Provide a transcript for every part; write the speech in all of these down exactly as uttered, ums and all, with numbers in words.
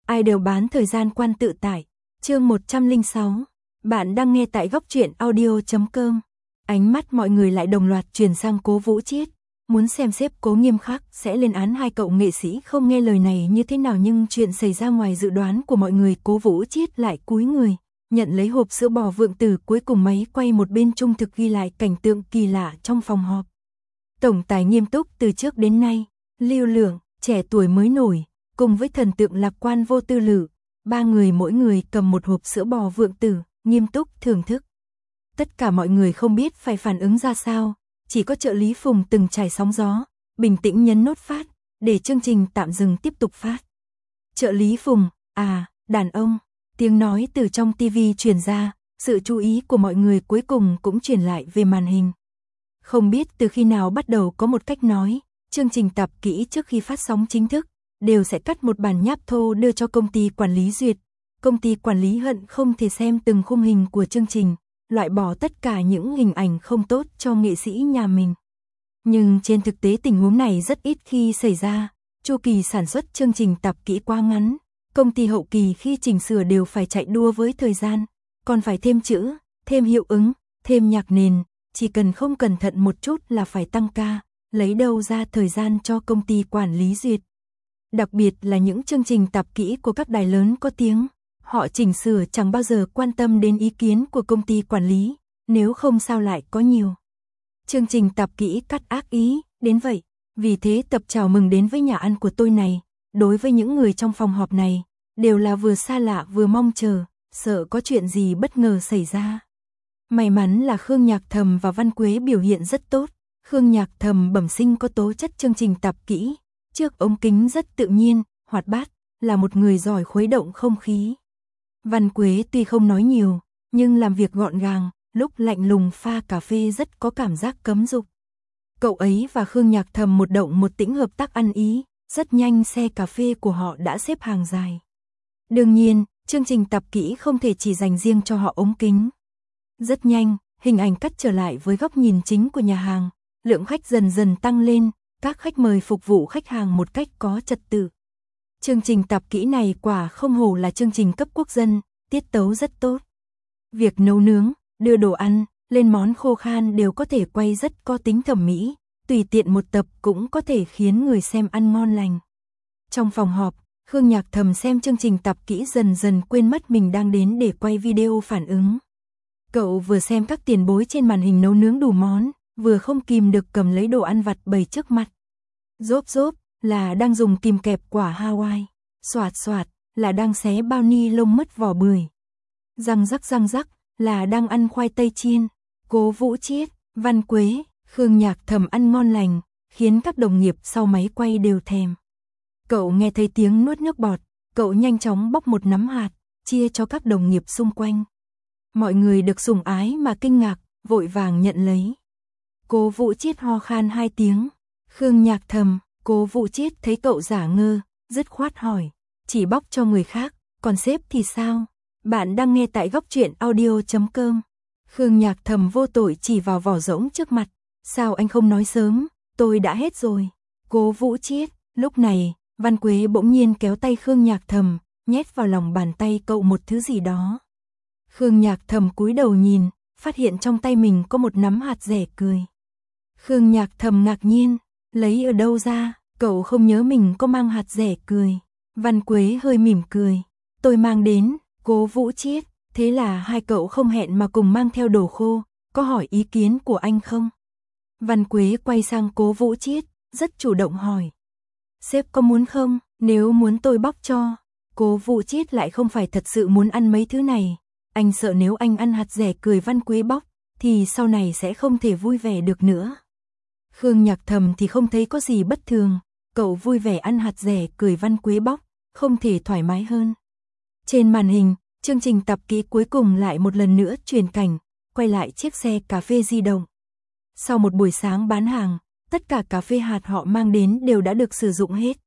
Ai đều bán thời gian quan tự tại. Chương một trăm lẻ sáu. Bạn đang nghe tại góc truyện audio chấm com. Ánh mắt mọi người lại đồng loạt chuyển sang Cố Vũ Chiết. Muốn xem xếp Cố nghiêm khắc sẽ lên án hai cậu nghệ sĩ không nghe lời này như thế nào, nhưng chuyện xảy ra ngoài dự đoán của mọi người. Cố Vũ Chiết lại cúi người, nhận lấy hộp sữa bò vượng tử. Cuối cùng máy quay một bên trung thực ghi lại cảnh tượng kỳ lạ trong phòng họp. Tổng tài nghiêm túc từ trước đến nay, Lưu Lượng, trẻ tuổi mới nổi, cùng với thần tượng lạc quan Vô Tư Lự, ba người mỗi người cầm một hộp sữa bò vượng tử, nghiêm túc thưởng thức. Tất cả mọi người không biết phải phản ứng ra sao, chỉ có trợ lý Phùng từng trải sóng gió, bình tĩnh nhấn nốt phát, để chương trình tạm dừng tiếp tục phát. Trợ lý Phùng, à, đàn ông, tiếng nói từ trong tivi truyền ra, sự chú ý của mọi người cuối cùng cũng chuyển lại về màn hình. Không biết từ khi nào bắt đầu có một cách nói, chương trình tập kỹ trước khi phát sóng chính thức, đều sẽ cắt một bản nháp thô đưa cho công ty quản lý duyệt. Công ty quản lý hận không thể xem từng khung hình của chương trình, loại bỏ tất cả những hình ảnh không tốt cho nghệ sĩ nhà mình. Nhưng trên thực tế tình huống này rất ít khi xảy ra, chu kỳ sản xuất chương trình tập kỹ quá ngắn, công ty hậu kỳ khi chỉnh sửa đều phải chạy đua với thời gian, còn phải thêm chữ, thêm hiệu ứng, thêm nhạc nền, chỉ cần không cẩn thận một chút là phải tăng ca, lấy đâu ra thời gian cho công ty quản lý duyệt. Đặc biệt là những chương trình tập kỹ của các đài lớn có tiếng, họ chỉnh sửa chẳng bao giờ quan tâm đến ý kiến của công ty quản lý, nếu không sao lại có nhiều chương trình tập kỹ cắt ác ý đến vậy. Vì thế tập chào mừng đến với nhà ăn của tôi này, đối với những người trong phòng họp này, đều là vừa xa lạ vừa mong chờ, sợ có chuyện gì bất ngờ xảy ra. May mắn là Khương Nhạc Thầm và Văn Quế biểu hiện rất tốt. Khương Nhạc Thầm bẩm sinh có tố chất chương trình tập kỹ, trước ống kính rất tự nhiên, hoạt bát, là một người giỏi khuấy động không khí. Văn Quế tuy không nói nhiều, nhưng làm việc gọn gàng, lúc lạnh lùng pha cà phê rất có cảm giác cấm dục. Cậu ấy và Khương Nhạc Thầm một động một tĩnh hợp tác ăn ý, rất nhanh xe cà phê của họ đã xếp hàng dài. Đương nhiên, chương trình tập kỹ không thể chỉ dành riêng cho họ ống kính. Rất nhanh, hình ảnh cắt trở lại với góc nhìn chính của nhà hàng, lượng khách dần dần tăng lên, các khách mời phục vụ khách hàng một cách có trật tự. Chương trình tập kỹ này quả không hổ là chương trình cấp quốc dân, tiết tấu rất tốt. Việc nấu nướng, đưa đồ ăn, lên món khô khan đều có thể quay rất có tính thẩm mỹ, tùy tiện một tập cũng có thể khiến người xem ăn ngon lành. Trong phòng họp, Khương Nhạc Thầm xem chương trình tập kỹ dần dần quên mất mình đang đến để quay video phản ứng. Cậu vừa xem các tiền bối trên màn hình nấu nướng đủ món, vừa không kìm được cầm lấy đồ ăn vặt bày trước mặt. Rốp rốp là đang dùng kìm kẹp quả Hawaii, xoạt xoạt là đang xé bao ni lông mất vỏ bưởi, răng rắc răng rắc là đang ăn khoai tây chiên. Cố Vũ Chiết, Văn Quế, Khương Nhạc Thầm ăn ngon lành, khiến các đồng nghiệp sau máy quay đều thèm. Cậu nghe thấy tiếng nuốt nước bọt, cậu nhanh chóng bóc một nắm hạt, chia cho các đồng nghiệp xung quanh. Mọi người được sủng ái mà kinh ngạc, vội vàng nhận lấy. Cố Vũ Chiết ho khan hai tiếng. Khương Nhạc Thầm, Cố Vũ Chiết thấy cậu giả ngơ, dứt khoát hỏi, chỉ bóc cho người khác, còn sếp thì sao? Bạn đang nghe tại góc truyện audio chấm com. Khương Nhạc Thầm vô tội chỉ vào vỏ rỗng trước mặt, sao anh không nói sớm, tôi đã hết rồi. Cố Vũ Chiết, lúc này, Văn Quế bỗng nhiên kéo tay Khương Nhạc Thầm, nhét vào lòng bàn tay cậu một thứ gì đó. Khương Nhạc Thầm cúi đầu nhìn, phát hiện trong tay mình có một nắm hạt dẻ cười. Khương Nhạc Thầm ngạc nhiên, lấy ở đâu ra, cậu không nhớ mình có mang hạt dẻ cười. Văn Quế hơi mỉm cười, tôi mang đến. Cố Vũ Chiết, thế là hai cậu không hẹn mà cùng mang theo đồ khô, có hỏi ý kiến của anh không? Văn Quế quay sang Cố Vũ Chiết, rất chủ động hỏi. Sếp có muốn không, nếu muốn tôi bóc cho. Cố Vũ Chiết lại không phải thật sự muốn ăn mấy thứ này, anh sợ nếu anh ăn hạt dẻ cười Văn Quế bóc, thì sau này sẽ không thể vui vẻ được nữa. Khương Nhạc Thầm thì không thấy có gì bất thường, cậu vui vẻ ăn hạt dẻ cười Văn Quế bóc, không thể thoải mái hơn. Trên màn hình, chương trình tập kỹ cuối cùng lại một lần nữa chuyển cảnh, quay lại chiếc xe cà phê di động. Sau một buổi sáng bán hàng, tất cả cà phê hạt họ mang đến đều đã được sử dụng hết.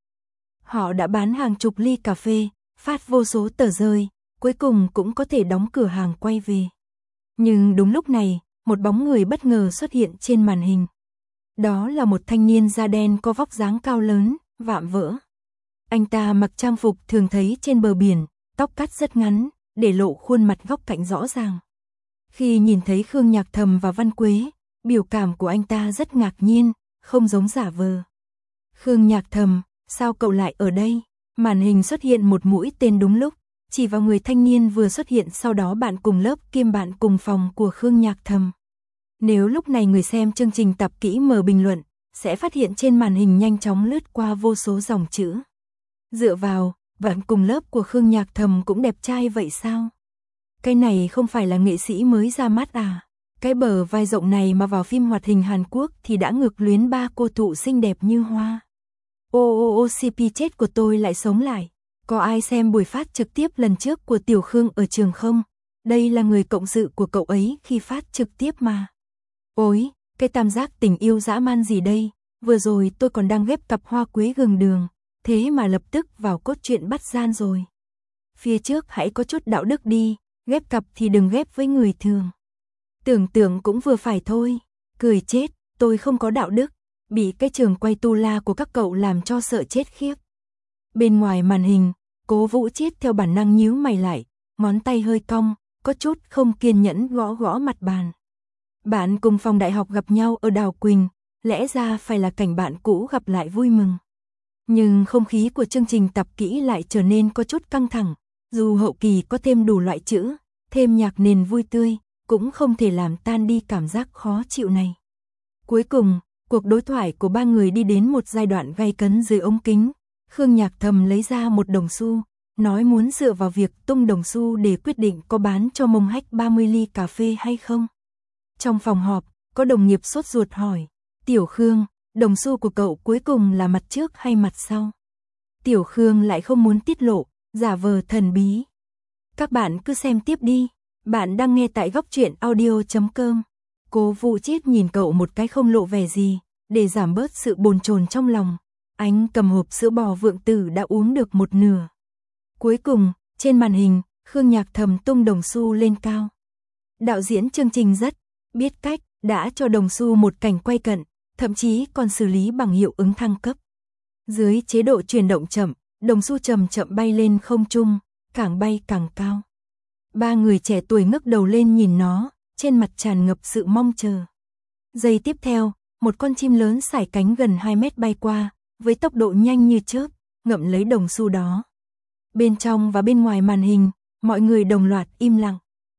Họ đã bán hàng chục ly cà phê, phát vô số tờ rơi, cuối cùng cũng có thể đóng cửa hàng quay về. Nhưng đúng lúc này, một bóng người bất ngờ xuất hiện trên màn hình. Đó là một thanh niên da đen có vóc dáng cao lớn, vạm vỡ. Anh ta mặc trang phục thường thấy trên bờ biển, tóc cắt rất ngắn, để lộ khuôn mặt góc cạnh rõ ràng. Khi nhìn thấy Khương Nhạc Thầm và Văn Quế, biểu cảm của anh ta rất ngạc nhiên, không giống giả vờ. Khương Nhạc Thầm, sao cậu lại ở đây? Màn hình xuất hiện một mũi tên đúng lúc, chỉ vào người thanh niên vừa xuất hiện sau đó bạn cùng lớp kiêm bạn cùng phòng của Khương Nhạc Thầm. Nếu lúc này người xem chương trình tập kỹ mở bình luận, sẽ phát hiện trên màn hình nhanh chóng lướt qua vô số dòng chữ. Dựa vào, bạn cùng lớp của Khương Nhạc Thầm cũng đẹp trai vậy sao? Cái này không phải là nghệ sĩ mới ra mắt à? Cái bờ vai rộng này mà vào phim hoạt hình Hàn Quốc thì đã ngược luyến ba cô thụ xinh đẹp như hoa. Ô ô ô xê pê chết của tôi lại sống lại. Có ai xem buổi phát trực tiếp lần trước của Tiểu Khương ở trường không? Đây là người cộng sự của cậu ấy khi phát trực tiếp mà. Ôi, cái tam giác tình yêu dã man gì đây? Vừa rồi tôi còn đang ghép cặp hoa quế gừng đường, thế mà lập tức vào cốt truyện bắt gian rồi. Phía trước hãy có chút đạo đức đi, ghép cặp thì đừng ghép với người thường. Tưởng tượng cũng vừa phải thôi, cười chết, tôi không có đạo đức, bị cái trường quay tu la của các cậu làm cho sợ chết khiếp. Bên ngoài màn hình, Cố Vũ Chiết theo bản năng nhíu mày lại, ngón tay hơi cong, có chút không kiên nhẫn gõ gõ mặt bàn. Bạn cùng phòng đại học gặp nhau ở Đào Quỳnh, lẽ ra phải là cảnh bạn cũ gặp lại vui mừng. Nhưng không khí của chương trình tập kỹ lại trở nên có chút căng thẳng, dù hậu kỳ có thêm đủ loại chữ, thêm nhạc nền vui tươi, cũng không thể làm tan đi cảm giác khó chịu này. Cuối cùng, cuộc đối thoại của ba người đi đến một giai đoạn gay cấn dưới ống kính. Khương Nhạc Thầm lấy ra một đồng xu, nói muốn dựa vào việc tung đồng xu để quyết định có bán cho Mông Hách ba mươi ly cà phê hay không. Trong phòng họp, có đồng nghiệp sốt ruột hỏi, Tiểu Khương, đồng xu của cậu cuối cùng là mặt trước hay mặt sau? Tiểu Khương lại không muốn tiết lộ, giả vờ thần bí. Các bạn cứ xem tiếp đi, bạn đang nghe tại góc truyện audio chấm com. Cố Vũ Chiết nhìn cậu một cái không lộ vẻ gì, để giảm bớt sự bồn chồn trong lòng. Anh cầm hộp sữa bò Vượng Tử đã uống được một nửa. Cuối cùng, trên màn hình, Khương Nhạc Thầm tung đồng xu lên cao. Đạo diễn chương trình rất biết cách, đã cho đồng xu một cảnh quay cận, thậm chí còn xử lý bằng hiệu ứng thăng cấp. Dưới chế độ chuyển động chậm, đồng xu chậm chậm bay lên không trung, càng bay càng cao. Ba người trẻ tuổi ngước đầu lên nhìn nó, trên mặt tràn ngập sự mong chờ. Giây tiếp theo, một con chim lớn sải cánh gần hai mét bay qua, với tốc độ nhanh như chớp, ngậm lấy đồng xu đó. Bên trong và bên ngoài màn hình, mọi người đồng loạt im lặng.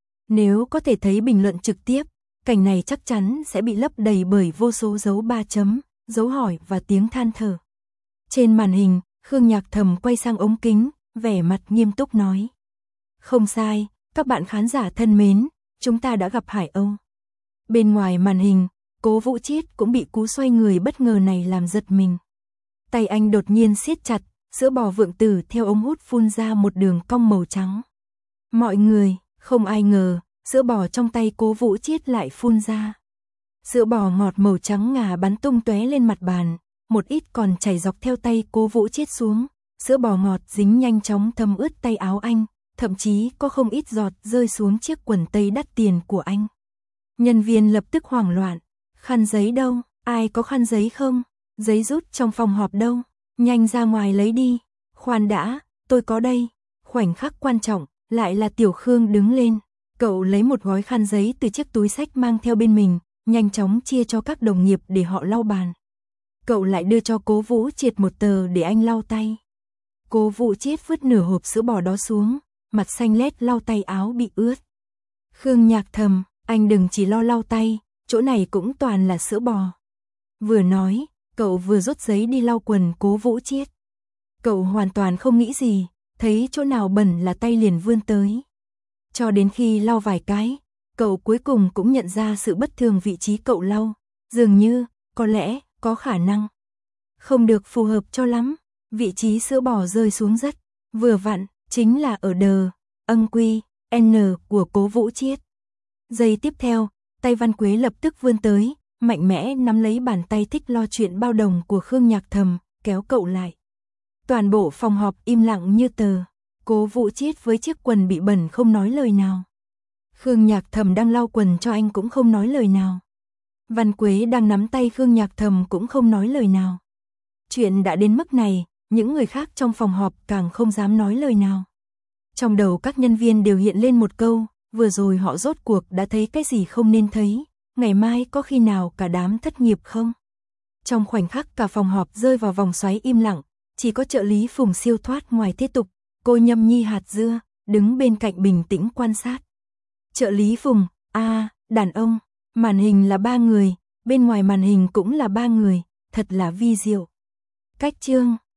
Nếu có thể thấy bình luận trực tiếp, cảnh này chắc chắn sẽ bị lấp đầy bởi vô số dấu ba chấm, dấu hỏi và tiếng than thở. Trên màn hình, Khương Nhạc Thầm quay sang ống kính, vẻ mặt nghiêm túc nói. Không sai, các bạn khán giả thân mến, chúng ta đã gặp Hải Âu. Bên ngoài màn hình, Cố Vũ Chiết cũng bị cú xoay người bất ngờ này làm giật mình. Tay anh đột nhiên siết chặt, sữa bò Vượng Tử theo ống hút phun ra một đường cong màu trắng. Mọi người, không ai ngờ, sữa bò trong tay Cố Vũ Chiết lại phun ra. Sữa bò ngọt màu trắng ngà bắn tung tóe lên mặt bàn, một ít còn chảy dọc theo tay Cố Vũ Chiết xuống. Sữa bò ngọt dính nhanh chóng thấm ướt tay áo anh, thậm chí có không ít giọt rơi xuống chiếc quần tây đắt tiền của anh. Nhân viên lập tức hoảng loạn. Khăn giấy đâu? Ai có khăn giấy không? Giấy rút trong phòng họp đâu? Nhanh ra ngoài lấy đi. Khoan đã, tôi có đây. Khoảnh khắc quan trọng, lại là Tiểu Khương đứng lên. Cậu lấy một gói khăn giấy từ chiếc túi xách mang theo bên mình, nhanh chóng chia cho các đồng nghiệp để họ lau bàn. Cậu lại đưa cho Cố Vũ Chiết một tờ để anh lau tay. Cố Vũ Chiết vứt nửa hộp sữa bò đó xuống, mặt xanh lét lau tay áo bị ướt. Khương Nhạc Thầm, anh đừng chỉ lo lau tay, chỗ này cũng toàn là sữa bò. Vừa nói, cậu vừa rút giấy đi lau quần Cố Vũ Chiết. Cậu hoàn toàn không nghĩ gì, thấy chỗ nào bẩn là tay liền vươn tới. Cho đến khi lau vài cái, cậu cuối cùng cũng nhận ra sự bất thường vị trí cậu lau. Dường như, có lẽ, có khả năng không được phù hợp cho lắm. Vị trí sữa bò rơi xuống rất vừa vặn, chính là ở đờ, âng quy, N của Cố Vũ Chiết. Giây tiếp theo, tay Văn Quế lập tức vươn tới, mạnh mẽ nắm lấy bàn tay thích lo chuyện bao đồng của Khương Nhạc Thầm, kéo cậu lại. Toàn bộ phòng họp im lặng như tờ. Cố Vũ Chiết với chiếc quần bị bẩn không nói lời nào. Khương Nhạc Thầm đang lau quần cho anh cũng không nói lời nào. Văn Quế đang nắm tay Khương Nhạc Thầm cũng không nói lời nào. Chuyện đã đến mức này, những người khác trong phòng họp càng không dám nói lời nào. Trong đầu các nhân viên đều hiện lên một câu, vừa rồi họ rốt cuộc đã thấy cái gì không nên thấy, ngày mai có khi nào cả đám thất nghiệp không? Trong khoảnh khắc cả phòng họp rơi vào vòng xoáy im lặng, chỉ có trợ lý Phùng siêu thoát ngoài thế tục, cô Nhâm Nhi hạt dưa, đứng bên cạnh bình tĩnh quan sát. Trợ lý Phùng, a à, đàn ông, màn hình là ba người, bên ngoài màn hình cũng là ba người, thật là vi diệu. Cách chương